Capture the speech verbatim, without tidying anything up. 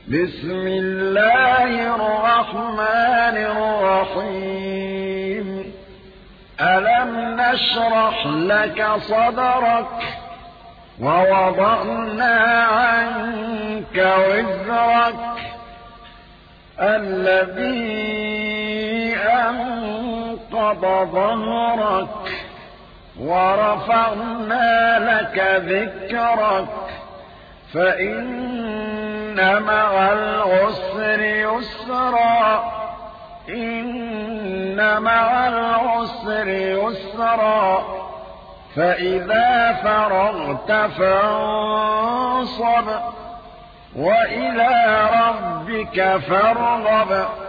بسم الله الرحمن الرحيم ألم نشرح لك صدرك ووضعنا عنك وزرك الذي أنقض ظهرك ورفعنا لك ذكرك فإن مع العسر يسرا إن مع العسر يسرا فإذا فرغت فانصب وإلى ربك فارغب